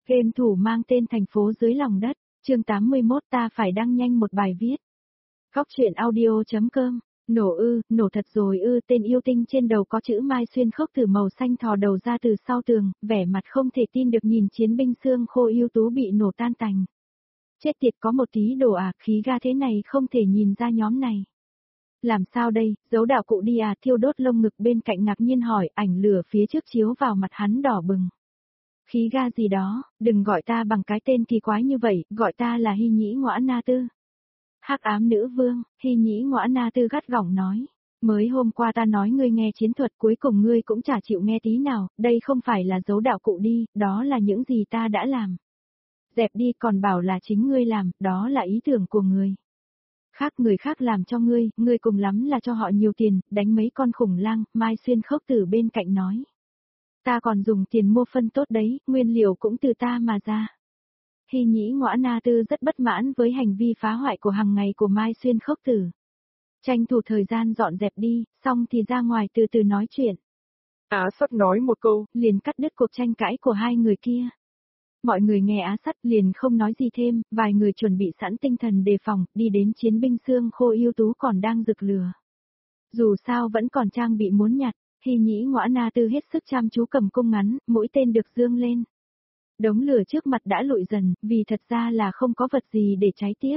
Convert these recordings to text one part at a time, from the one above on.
Game thủ mang tên thành phố dưới lòng đất, chương 81 ta phải đăng nhanh một bài viết. Góc truyện audio.com, nổ thật rồi tên yêu tinh trên đầu có chữ Mai xuyên khốc tử màu xanh thò đầu ra từ sau tường, vẻ mặt không thể tin được nhìn chiến binh xương khô ưu tú bị nổ tan tành. Chết tiệt có một tí đồ khí ga thế này không thể nhìn ra nhóm này. Làm sao đây, giấu đạo cụ đi thiêu đốt lông ngực bên cạnh ngạc nhiên hỏi, ảnh lửa phía trước chiếu vào mặt hắn đỏ bừng. Khí ga gì đó, đừng gọi ta bằng cái tên kỳ quái như vậy, gọi ta là Hy Nhĩ Ngõa Na Tư. Hắc ám nữ vương, Hy Nhĩ Ngõa Na Tư gắt gỏng nói. Mới hôm qua ta nói ngươi nghe chiến thuật cuối cùng ngươi cũng chả chịu nghe tí nào, đây không phải là giấu đạo cụ đi, đó là những gì ta đã làm. Dẹp đi còn bảo là chính ngươi làm, đó là ý tưởng của ngươi. Người khác làm cho ngươi cùng lắm là cho họ nhiều tiền, đánh mấy con khủng lang, Mai xuyên khốc tử bên cạnh nói. Ta còn dùng tiền mua phân tốt đấy, nguyên liệu cũng từ ta mà ra. Hy Nhĩ Ngõa Na Tư rất bất mãn với hành vi phá hoại của hàng ngày của Mai xuyên khốc tử. Tranh thủ thời gian dọn dẹp đi, xong thì ra ngoài từ từ nói chuyện. Á Sắt nói một câu, liền cắt đứt cuộc tranh cãi của hai người kia. Mọi người nghe Á Sắt liền không nói gì thêm, vài người chuẩn bị sẵn tinh thần đề phòng, đi đến chiến binh xương khô ưu tú còn đang rực lửa. Dù sao vẫn còn trang bị muốn nhặt, Hy Nhĩ Ngõa Na Tư hết sức chăm chú cầm cung ngắn, mũi tên được dương lên. Đống lửa trước mặt đã lụi dần, vì thật ra là không có vật gì để cháy tiếp.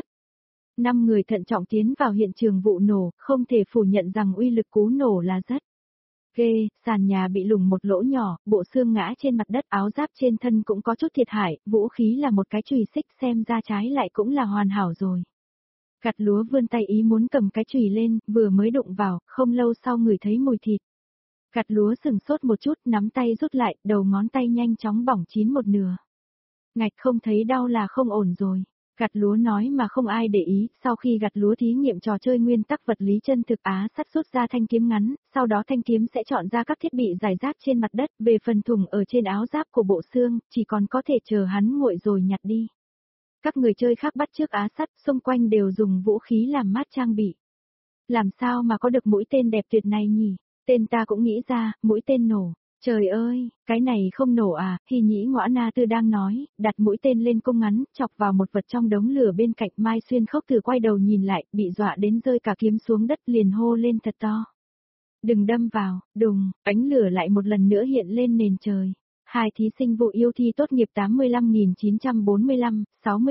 5 người thận trọng tiến vào hiện trường vụ nổ, không thể phủ nhận rằng uy lực cú nổ là rất ghê, sàn nhà bị lủng một lỗ nhỏ, bộ xương ngã trên mặt đất, áo giáp trên thân cũng có chút thiệt hại, vũ khí là một cái chùy xích xem ra trái lại cũng là hoàn hảo rồi. Gặt lúa vươn tay ý muốn cầm cái chùy lên, vừa mới đụng vào, không lâu sau người thấy mùi thịt. Gặt lúa sừng sốt một chút, nắm tay rút lại, đầu ngón tay nhanh chóng bỏng chín một nửa. Ngạch không thấy đau là không ổn rồi. Gặt lúa nói mà không ai để ý, sau khi gặt lúa thí nghiệm trò chơi nguyên tắc vật lý chân thực Á Sắt rút ra thanh kiếm ngắn, sau đó thanh kiếm sẽ chọn ra các thiết bị rải rác trên mặt đất, về phần thùng ở trên áo giáp của bộ xương, chỉ còn có thể chờ hắn nguội rồi nhặt đi. Các người chơi khác bắt chước Á Sắt, xung quanh đều dùng vũ khí làm mát trang bị. Làm sao mà có được mũi tên đẹp tuyệt này nhỉ? Tên ta cũng nghĩ ra, mũi tên nổ. Trời ơi, cái này không nổ Hy Nhĩ Ngõa Na Tư đang nói, đặt mũi tên lên cung ngắn, chọc vào một vật trong đống lửa bên cạnh. Mai xuyên khốc tử quay đầu nhìn lại, bị dọa đến rơi cả kiếm xuống đất liền hô lên thật to. Đừng đâm vào, đùng, ánh lửa lại một lần nữa hiện lên nền trời. Hai thí sinh vụ yêu thi tốt nghiệp 85.945,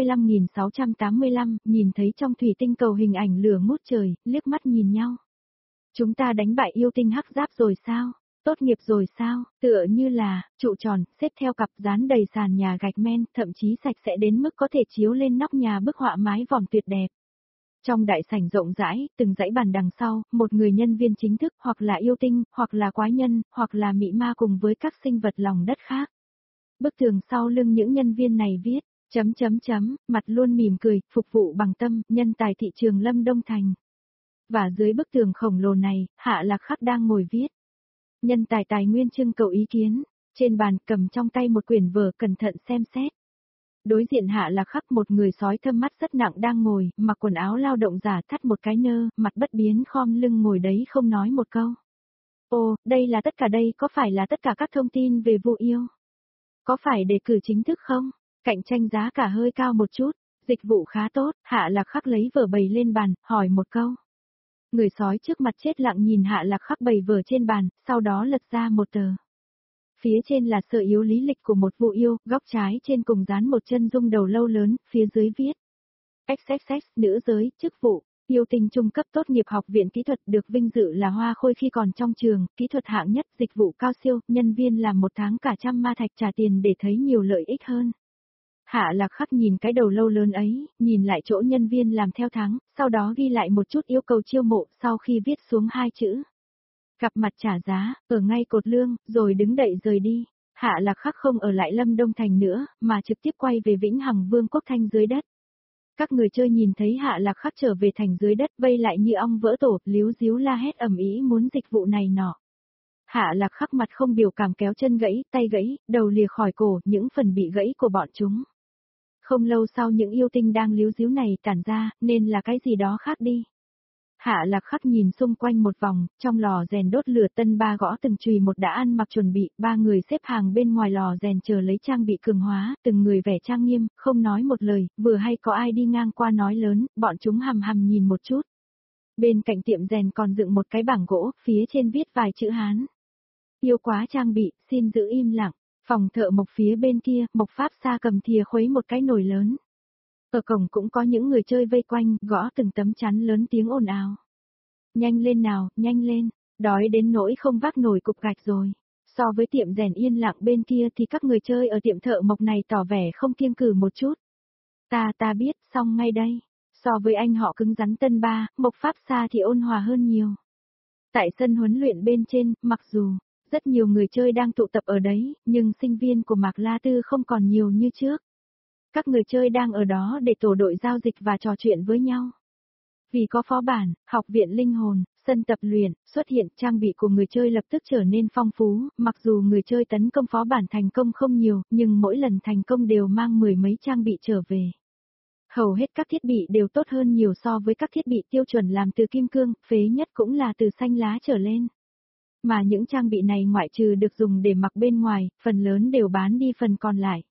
65.685, nhìn thấy trong thủy tinh cầu hình ảnh lửa ngút trời, liếc mắt nhìn nhau. Chúng ta đánh bại yêu tinh hắc giáp rồi sao? Tốt nghiệp rồi sao? Tựa như là, trụ tròn, xếp theo cặp dán đầy sàn nhà gạch men, thậm chí sạch sẽ đến mức có thể chiếu lên nóc nhà bức họa mái vòm tuyệt đẹp. Trong đại sảnh rộng rãi, từng dãy bàn đằng sau, một người nhân viên chính thức, hoặc là yêu tinh, hoặc là quái nhân, hoặc là mị ma cùng với các sinh vật lòng đất khác. Bức tường sau lưng những nhân viên này viết, mặt luôn mỉm cười, phục vụ bằng tâm, nhân tài thị trường Lâm Đông Thành. Và dưới bức tường khổng lồ này, Hạ Lạc Khắc đang ngồi viết. Nhân tài tài nguyên trưng cầu ý kiến, trên bàn cầm trong tay một quyển vở cẩn thận xem xét. Đối diện Hạ Lạc Khắc một người sói thâm mắt rất nặng đang ngồi, mặc quần áo lao động giả thắt một cái nơ, mặt bất biến khom lưng ngồi đấy không nói một câu. Ồ, đây là tất cả đây, có phải là tất cả các thông tin về vụ yêu? Có phải đề cử chính thức không? Cạnh tranh giá cả hơi cao một chút, dịch vụ khá tốt, Hạ Lạc Khắc lấy vở bày lên bàn, hỏi một câu. Người sói trước mặt chết lặng nhìn Hạ Lạc Khắc bày vở trên bàn, sau đó lật ra một tờ. Phía trên là sơ yếu lý lịch của một vụ yêu, góc trái trên cùng dán một chân dung đầu lâu lớn, phía dưới viết. XXX, nữ giới, chức vụ, yêu tinh trung cấp tốt nghiệp học viện kỹ thuật, được vinh dự là hoa khôi khi còn trong trường, kỹ thuật hạng nhất, dịch vụ cao siêu, nhân viên làm 1 tháng cả 100 ma thạch trả tiền để thấy nhiều lợi ích hơn. Hạ Lạc Khắc nhìn cái đầu lâu lớn ấy, nhìn lại chỗ nhân viên làm theo tháng, sau đó ghi lại một chút yêu cầu chiêu mộ, sau khi viết xuống 2 chữ. Gặp mặt trả giá, ở ngay cột lương, rồi đứng dậy rời đi. Hạ Lạc Khắc không ở lại Lâm Đông Thành nữa, mà trực tiếp quay về Vĩnh Hằng Vương quốc Thanh dưới đất. Các người chơi nhìn thấy Hạ Lạc Khắc trở về thành dưới đất vây lại như ong vỡ tổ, líu díu la hét ầm ĩ muốn dịch vụ này nọ. Hạ Lạc Khắc mặt không biểu cảm kéo chân gãy, tay gãy, đầu lìa khỏi cổ, những phần bị gãy của bọn chúng. Không lâu sau những yêu tinh đang líu díu này tản ra, nên là cái gì đó khác đi. Hạ Lạc Khắc nhìn xung quanh một vòng, trong lò rèn đốt lửa tân ba gõ từng chùy một đã ăn mặc chuẩn bị, ba người xếp hàng bên ngoài lò rèn chờ lấy trang bị cường hóa, từng người vẻ trang nghiêm, không nói một lời, vừa hay có ai đi ngang qua nói lớn, bọn chúng hằm hằm nhìn một chút. Bên cạnh tiệm rèn còn dựng một cái bảng gỗ, phía trên viết vài chữ Hán. Yêu quá trang bị, xin giữ im lặng. Phòng thợ mộc phía bên kia, Mộc Pháp Sa cầm thìa khuấy một cái nồi lớn. Ở cổng cũng có những người chơi vây quanh, gõ từng tấm chắn lớn tiếng ồn ào. Nhanh lên nào, nhanh lên, đói đến nỗi không vác nổi cục gạch rồi. So với tiệm rèn yên lặng bên kia thì các người chơi ở tiệm thợ mộc này tỏ vẻ không kiêng cừ một chút. Ta biết, xong ngay đây. So với anh họ cứng rắn tân ba, Mộc Pháp Sa thì ôn hòa hơn nhiều. Tại sân huấn luyện bên trên, mặc dù rất nhiều người chơi đang tụ tập ở đấy, nhưng sinh viên của Mạc La Tư không còn nhiều như trước. Các người chơi đang ở đó để tổ đội giao dịch và trò chuyện với nhau. Vì có phó bản, học viện linh hồn, sân tập luyện, xuất hiện trang bị của người chơi lập tức trở nên phong phú, mặc dù người chơi tấn công phó bản thành công không nhiều, nhưng mỗi lần thành công đều mang mười mấy trang bị trở về. Hầu hết các thiết bị đều tốt hơn nhiều so với các thiết bị tiêu chuẩn làm từ kim cương, phế nhất cũng là từ xanh lá trở lên. Mà những trang bị này ngoại trừ được dùng để mặc bên ngoài, phần lớn đều bán đi phần còn lại.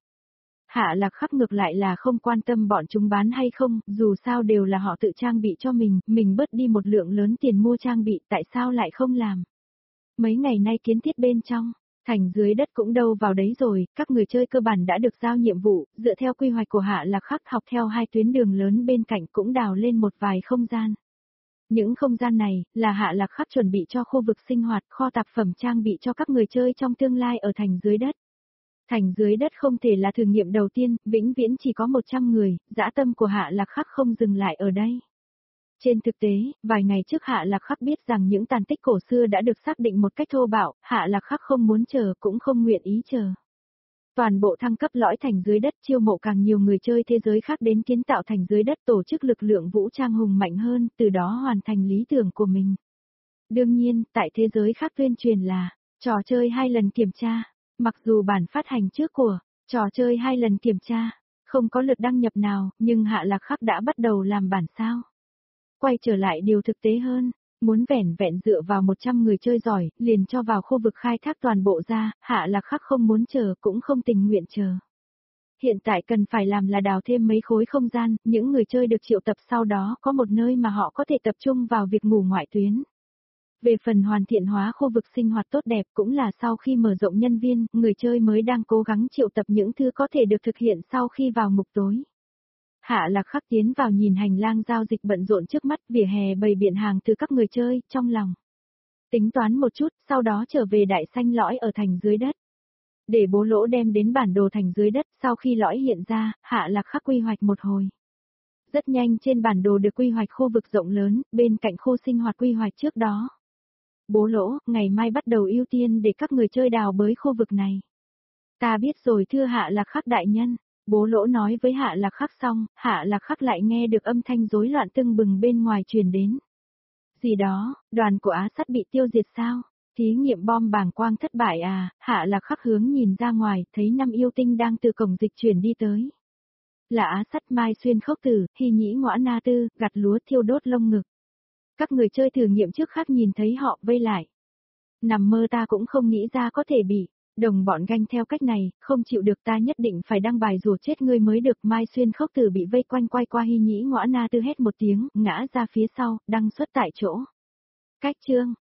Hạ Lạc Khắc ngược lại là không quan tâm bọn chúng bán hay không, dù sao đều là họ tự trang bị cho mình bớt đi một lượng lớn tiền mua trang bị, tại sao lại không làm. Mấy ngày nay kiến thiết bên trong, thành dưới đất cũng đâu vào đấy rồi, các người chơi cơ bản đã được giao nhiệm vụ, dựa theo quy hoạch của Hạ Lạc Khắc học theo hai tuyến đường lớn bên cạnh cũng đào lên một vài không gian. Những không gian này, là Hạ Lạc Khắc chuẩn bị cho khu vực sinh hoạt, kho tạp phẩm trang bị cho các người chơi trong tương lai ở thành dưới đất. Thành dưới đất không thể là thử nghiệm đầu tiên, vĩnh viễn chỉ có 100 người, dã tâm của Hạ Lạc Khắc không dừng lại ở đây. Trên thực tế, vài ngày trước Hạ Lạc Khắc biết rằng những tàn tích cổ xưa đã được xác định một cách thô bạo, Hạ Lạc Khắc không muốn chờ cũng không nguyện ý chờ. Toàn bộ thăng cấp lõi thành dưới đất chiêu mộ càng nhiều người chơi thế giới khác đến kiến tạo thành dưới đất tổ chức lực lượng vũ trang hùng mạnh hơn, từ đó hoàn thành lý tưởng của mình. Đương nhiên, tại thế giới khác tuyên truyền là, trò chơi 2 lần kiểm tra. Mặc dù bản phát hành trước của trò chơi 2 lần kiểm tra, không có lượt đăng nhập nào, nhưng Hạ Lạc Khắc đã bắt đầu làm bản sao. Quay trở lại điều thực tế hơn, muốn vẻn vẹn dựa vào 100 người chơi giỏi, liền cho vào khu vực khai thác toàn bộ ra, Hạ Lạc Khắc không muốn chờ cũng không tình nguyện chờ. Hiện tại cần phải làm là đào thêm mấy khối không gian, những người chơi được triệu tập sau đó có một nơi mà họ có thể tập trung vào việc ngủ ngoại tuyến. Về phần hoàn thiện hóa khu vực sinh hoạt tốt đẹp cũng là sau khi mở rộng nhân viên, người chơi mới đang cố gắng triệu tập những thứ có thể được thực hiện sau khi vào ngục tối. Hạ Lạc Khắc tiến vào nhìn hành lang giao dịch bận rộn trước mắt, vỉa hè bày biện hàng từ các người chơi, trong lòng. Tính toán một chút, sau đó trở về đại xanh lõi ở thành dưới đất. Để Bố Lỗ đem đến bản đồ thành dưới đất, sau khi lõi hiện ra, Hạ Lạc Khắc quy hoạch một hồi. Rất nhanh trên bản đồ được quy hoạch khu vực rộng lớn, bên cạnh khu sinh hoạt quy hoạch trước đó. Bố Lỗ, ngày mai bắt đầu ưu tiên để các người chơi đào bới khu vực này. Ta biết rồi thưa Hạ Lạc Khắc đại nhân. Bố Lỗ nói với Hạ Lạc Khắc xong, Hạ Lạc Khắc lại nghe được âm thanh rối loạn tưng bừng bên ngoài truyền đến. Gì đó, đoàn của Á Sắt bị tiêu diệt sao? Thí nghiệm bom bàng quang thất bại à? Hạ Lạc Khắc hướng nhìn ra ngoài, thấy 5 yêu tinh đang từ cổng dịch chuyển đi tới. Là Á Sắt, Mai Xuyên Khốc Tử, Hy Nhĩ Ngõa Na Tư, gặt lúa thiêu đốt lông ngực. Các người chơi thử nghiệm trước khác nhìn thấy họ vây lại. Nằm mơ ta cũng không nghĩ ra có thể bị đồng bọn ganh theo cách này, không chịu được, ta nhất định phải đăng bài rùa chết ngươi mới được. Mai Xuyên Khốc Tử bị vây quanh quay qua Hy Nhĩ Ngõa Na Tư hét một tiếng, ngã ra phía sau, đăng xuất tại chỗ. Cách chương